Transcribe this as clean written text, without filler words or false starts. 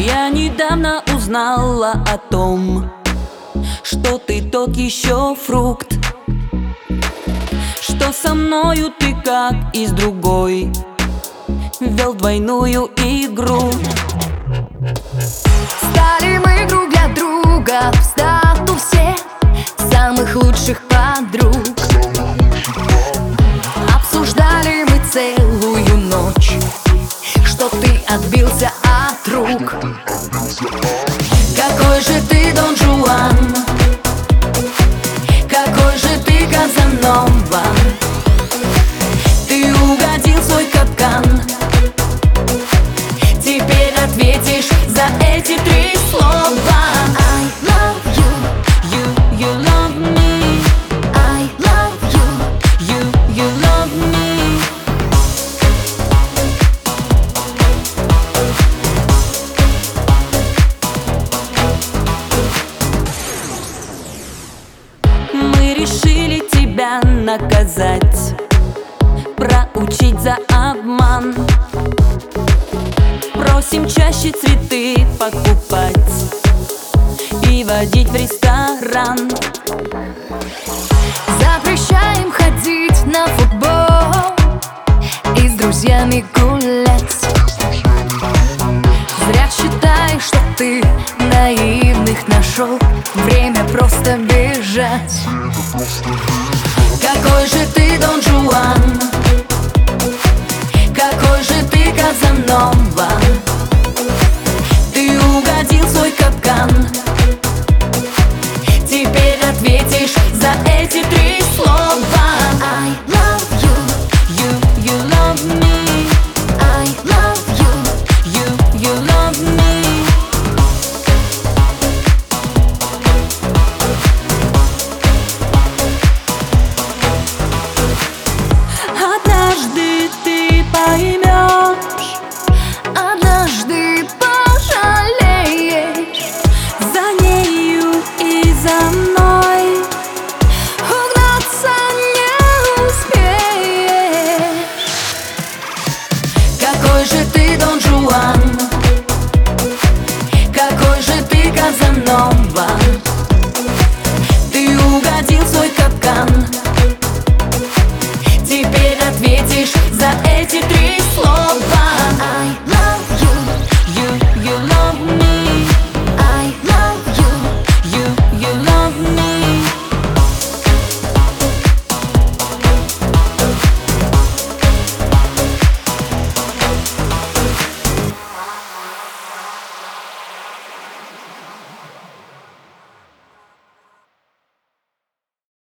Я недавно узнала о том, что ты тот еще фрукт, что со мною ты как и с другой вел двойную игру. Стали мы друг для друга в статусе самых лучших подруг. Обсуждали мы целую ночь, что ты отбился от рук. Какой же ты Дон Жуан, какой же ты Казанова. Ты угодил в свой капкан, теперь ответишь за эти три слова. I love you, You love me, I love you, you love me. Мы решили тебя наказать, проучить за обман. Просим чаще цветы покупать и водить в ресторан. запрещаем ходить на футбол и с друзьями гулять. Зря считаешь, что ты наивных нашел, время просто бежать.